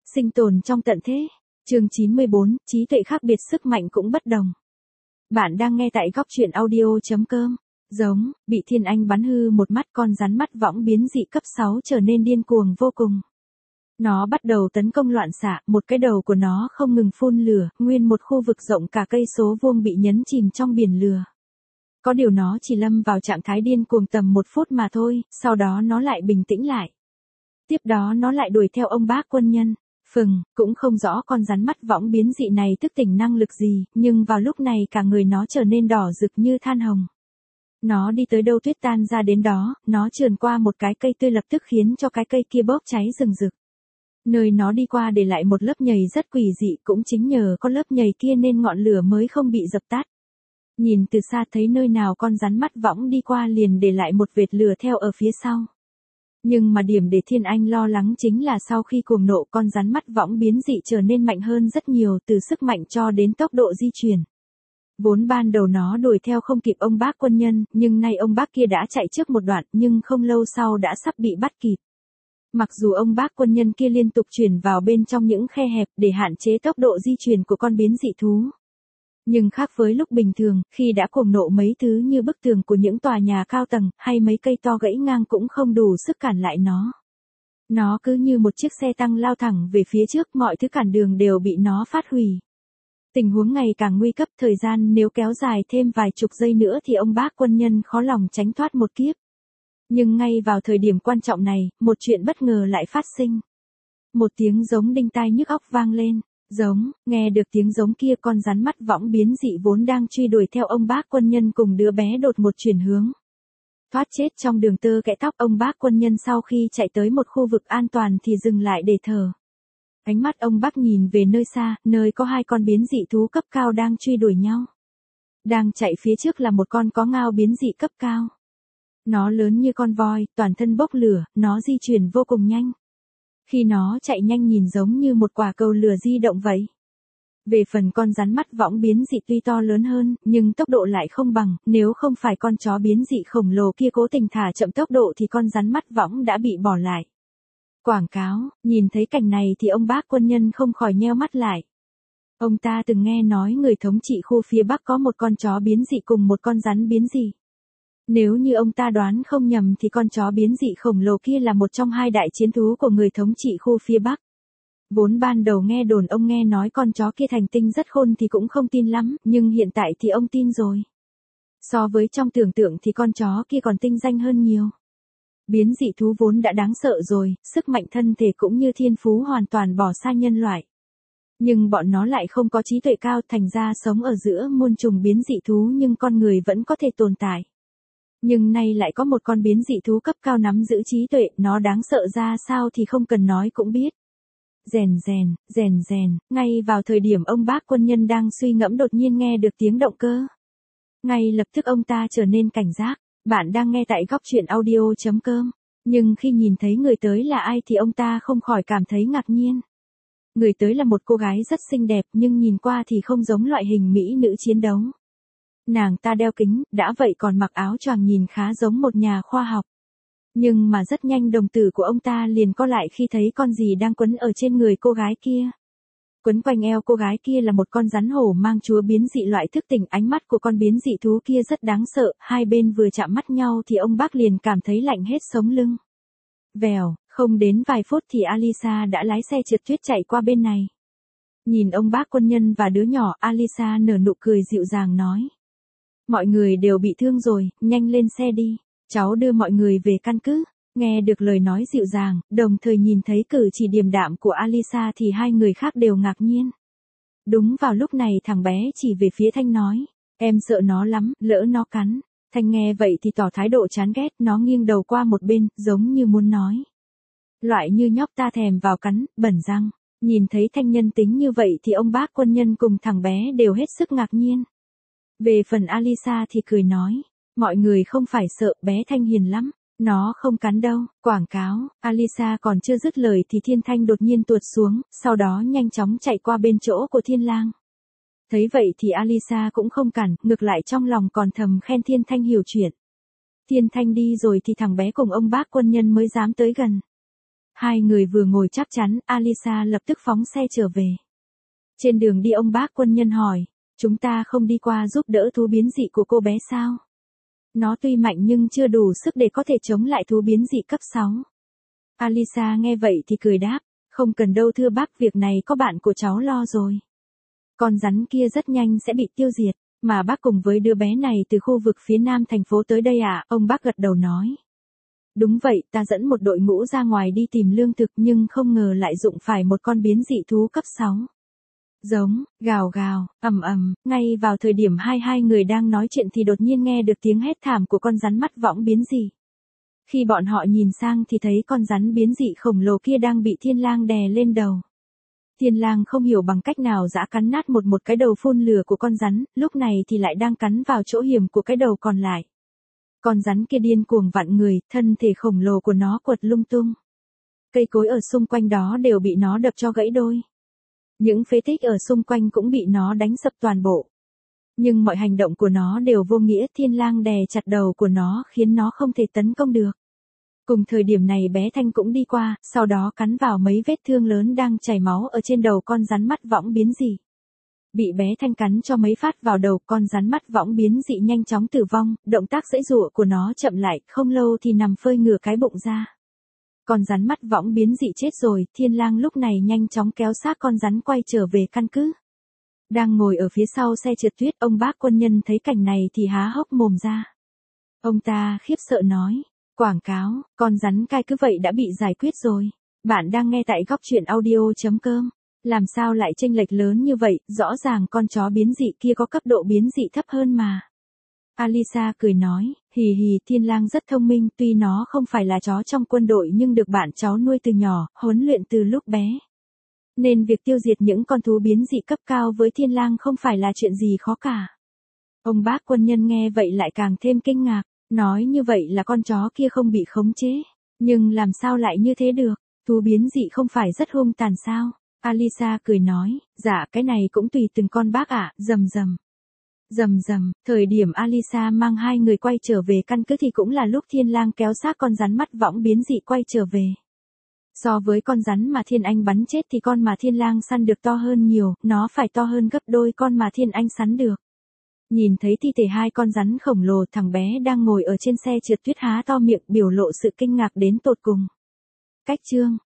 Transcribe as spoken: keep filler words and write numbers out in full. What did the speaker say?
Sinh tồn trong tận thế. Chương chín mươi bốn, trí tuệ khác biệt sức mạnh cũng bất đồng. Bạn đang nghe tại góc truyện audio chấm com. Giống, bị Thiên Anh bắn hư một mắt, con rắn mắt võng biến dị cấp sáu trở nên điên cuồng vô cùng. Nó bắt đầu tấn công loạn xạ, một cái đầu của nó không ngừng phun lửa, nguyên một khu vực rộng cả cây số vuông bị nhấn chìm trong biển lửa. Có điều nó chỉ lâm vào trạng thái điên cuồng tầm một phút mà thôi, sau đó nó lại bình tĩnh lại. Tiếp đó nó lại đuổi theo ông bác quân nhân. Phừng, cũng không rõ con rắn mắt võng biến dị này thức tỉnh năng lực gì, nhưng vào lúc này cả người nó trở nên đỏ rực như than hồng. Nó đi tới đâu tuyết tan ra đến đó, nó trườn qua một cái cây tươi lập tức khiến cho cái cây kia bốc cháy rừng rực. Nơi nó đi qua để lại một lớp nhầy rất quỷ dị, cũng chính nhờ có lớp nhầy kia nên ngọn lửa mới không bị dập tắt. Nhìn từ xa thấy nơi nào con rắn mắt võng đi qua liền để lại một vệt lửa theo ở phía sau. Nhưng mà điểm để Thiên Anh lo lắng chính là sau khi cuồng nộ, con rắn mắt võng biến dị trở nên mạnh hơn rất nhiều, từ sức mạnh cho đến tốc độ di chuyển. Vốn ban đầu nó đuổi theo không kịp ông bác quân nhân, nhưng nay ông bác kia đã chạy trước một đoạn, nhưng không lâu sau đã sắp bị bắt kịp. Mặc dù ông bác quân nhân kia liên tục chuyển vào bên trong những khe hẹp để hạn chế tốc độ di chuyển của con biến dị thú. Nhưng khác với lúc bình thường, khi đã cuồng nộ mấy thứ như bức tường của những tòa nhà cao tầng, hay mấy cây to gãy ngang cũng không đủ sức cản lại nó. Nó cứ như một chiếc xe tăng lao thẳng về phía trước, mọi thứ cản đường đều bị nó phát hủy. Tình huống ngày càng nguy cấp, thời gian nếu kéo dài thêm vài chục giây nữa thì ông bác quân nhân khó lòng tránh thoát một kiếp. Nhưng ngay vào thời điểm quan trọng này, một chuyện bất ngờ lại phát sinh. Một tiếng giống đinh tai nhức óc vang lên. Giống, nghe được tiếng giống kia, con rắn mắt võng biến dị vốn đang truy đuổi theo ông bác quân nhân cùng đứa bé đột một chuyển hướng. Thoát chết trong đường tơ kẽ tóc, ông bác quân nhân sau khi chạy tới một khu vực an toàn thì dừng lại để thở. Ánh mắt ông bác nhìn về nơi xa, nơi có hai con biến dị thú cấp cao đang truy đuổi nhau. Đang chạy phía trước là một con có ngao biến dị cấp cao. Nó lớn như con voi, toàn thân bốc lửa, nó di chuyển vô cùng nhanh. Khi nó chạy nhanh nhìn giống như một quả cầu lửa di động vậy. Về phần con rắn mắt võng biến dị tuy to lớn hơn, nhưng tốc độ lại không bằng, nếu không phải con chó biến dị khổng lồ kia cố tình thả chậm tốc độ thì con rắn mắt võng đã bị bỏ lại. Quảng cáo, nhìn thấy cảnh này thì ông bác quân nhân không khỏi nheo mắt lại. Ông ta từng nghe nói người thống trị khu phía Bắc có một con chó biến dị cùng một con rắn biến dị. Nếu như ông ta đoán không nhầm thì con chó biến dị khổng lồ kia là một trong hai đại chiến thú của người thống trị khu phía Bắc. Vốn ban đầu nghe đồn ông nghe nói con chó kia thành tinh rất khôn thì cũng không tin lắm, nhưng hiện tại thì ông tin rồi. So với trong tưởng tượng thì con chó kia còn tinh danh hơn nhiều. Biến dị thú vốn đã đáng sợ rồi, sức mạnh thân thể cũng như thiên phú hoàn toàn bỏ xa nhân loại. Nhưng bọn nó lại không có trí tuệ cao, thành ra sống ở giữa muôn trùng biến dị thú nhưng con người vẫn có thể tồn tại. Nhưng nay lại có một con biến dị thú cấp cao nắm giữ trí tuệ, nó đáng sợ ra sao thì không cần nói cũng biết. Rèn rèn, rèn rèn, ngay vào thời điểm ông bác quân nhân đang suy ngẫm đột nhiên nghe được tiếng động cơ. Ngay lập tức ông ta trở nên cảnh giác. Bạn đang nghe tại góc truyện audio chấm com. Nhưng khi nhìn thấy người tới là ai thì ông ta không khỏi cảm thấy ngạc nhiên. Người tới là một cô gái rất xinh đẹp nhưng nhìn qua thì không giống loại hình mỹ nữ chiến đấu. Nàng ta đeo kính, đã vậy còn mặc áo choàng nhìn khá giống một nhà khoa học. Nhưng mà rất nhanh đồng tử của ông ta liền co lại khi thấy con gì đang quấn ở trên người cô gái kia. Quấn quanh eo cô gái kia là một con rắn hổ mang chúa biến dị loại thức tỉnh, ánh mắt của con biến dị thú kia rất đáng sợ, hai bên vừa chạm mắt nhau thì ông bác liền cảm thấy lạnh hết sống lưng. Vèo, không đến vài phút thì Alisa đã lái xe trượt tuyết chạy qua bên này. Nhìn ông bác quân nhân và đứa nhỏ, Alisa nở nụ cười dịu dàng nói. Mọi người đều bị thương rồi, nhanh lên xe đi, cháu đưa mọi người về căn cứ. Nghe được lời nói dịu dàng, đồng thời nhìn thấy cử chỉ điềm đạm của Alisa thì hai người khác đều ngạc nhiên. Đúng vào lúc này thằng bé chỉ về phía Thanh nói, em sợ nó lắm, lỡ nó cắn. Thanh nghe vậy thì tỏ thái độ chán ghét, nó nghiêng đầu qua một bên, giống như muốn nói. Loại như nhóc ta thèm vào cắn, bẩn răng. Nhìn thấy Thanh nhân tính như vậy thì ông bác quân nhân cùng thằng bé đều hết sức ngạc nhiên. Về phần Alisa thì cười nói, mọi người không phải sợ, bé Thanh hiền lắm. Nó không cắn đâu, quảng cáo. Alisa còn chưa dứt lời thì Thiên Thanh đột nhiên tuột xuống, sau đó nhanh chóng chạy qua bên chỗ của Thiên Lang. Thấy vậy thì Alisa cũng không cản, ngược lại trong lòng còn thầm khen Thiên Thanh hiểu chuyện. Thiên Thanh đi rồi thì thằng bé cùng ông bác quân nhân mới dám tới gần. Hai người vừa ngồi chắc chắn, Alisa lập tức phóng xe trở về. Trên đường đi ông bác quân nhân hỏi, chúng ta không đi qua giúp đỡ thú biến dị của cô bé sao? Nó tuy mạnh nhưng chưa đủ sức để có thể chống lại thú biến dị cấp sáu. Alisa nghe vậy thì cười đáp, không cần đâu thưa bác, việc này có bạn của cháu lo rồi. Con rắn kia rất nhanh sẽ bị tiêu diệt, mà bác cùng với đứa bé này từ khu vực phía nam thành phố tới đây à? Ông bác gật đầu nói. Đúng vậy, ta dẫn một đội ngũ ra ngoài đi tìm lương thực nhưng không ngờ lại dụng phải một con biến dị thú cấp sáu. Giống, gào gào, ầm ầm, ngay vào thời điểm hai hai người đang nói chuyện thì đột nhiên nghe được tiếng hét thảm của con rắn mắt võng biến dị. Khi bọn họ nhìn sang thì thấy con rắn biến dị khổng lồ kia đang bị thiên lang đè lên đầu. Thiên lang không hiểu bằng cách nào dã cắn nát một một cái đầu phun lửa của con rắn, lúc này thì lại đang cắn vào chỗ hiểm của cái đầu còn lại. Con rắn kia điên cuồng vặn người, thân thể khổng lồ của nó quật lung tung. Cây cối ở xung quanh đó đều bị nó đập cho gãy đôi. Những phế tích ở xung quanh cũng bị nó đánh sập toàn bộ. Nhưng mọi hành động của nó đều vô nghĩa, thiên lang đè chặt đầu của nó khiến nó không thể tấn công được. Cùng thời điểm này bé Thanh cũng đi qua, sau đó cắn vào mấy vết thương lớn đang chảy máu ở trên đầu con rắn mắt võng biến dị. Bị bé Thanh cắn cho mấy phát vào đầu, con rắn mắt võng biến dị nhanh chóng tử vong, động tác giãy giụa của nó chậm lại, không lâu thì nằm phơi ngửa cái bụng ra. Con rắn mắt võng biến dị chết rồi, thiên lang lúc này nhanh chóng kéo xác con rắn quay trở về căn cứ. Đang ngồi ở phía sau xe trượt tuyết, ông bác quân nhân thấy cảnh này thì há hốc mồm ra. Ông ta khiếp sợ nói, quảng cáo, con rắn cai cứ vậy đã bị giải quyết rồi. Bạn đang nghe tại góc truyện audio chấm com. Làm sao lại chênh lệch lớn như vậy, rõ ràng con chó biến dị kia có cấp độ biến dị thấp hơn mà. Alisa cười nói, hì hì, thiên lang rất thông minh, tuy nó không phải là chó trong quân đội nhưng được bạn cháu nuôi từ nhỏ, huấn luyện từ lúc bé. Nên việc tiêu diệt những con thú biến dị cấp cao với thiên lang không phải là chuyện gì khó cả. Ông bác quân nhân nghe vậy lại càng thêm kinh ngạc, nói như vậy là con chó kia không bị khống chế. Nhưng làm sao lại như thế được, thú biến dị không phải rất hung tàn sao? Alisa cười nói, dạ cái này cũng tùy từng con bác ạ, rầm rầm. Rầm rầm, thời điểm Alisa mang hai người quay trở về căn cứ thì cũng là lúc thiên lang kéo xác con rắn mắt võng biến dị quay trở về. So với con rắn mà thiên anh bắn chết thì con mà thiên lang săn được to hơn nhiều, nó phải to hơn gấp đôi con mà thiên anh săn được. Nhìn thấy thi thể hai con rắn khổng lồ, thằng bé đang ngồi ở trên xe trượt tuyết há to miệng biểu lộ sự kinh ngạc đến tột cùng. Cách chương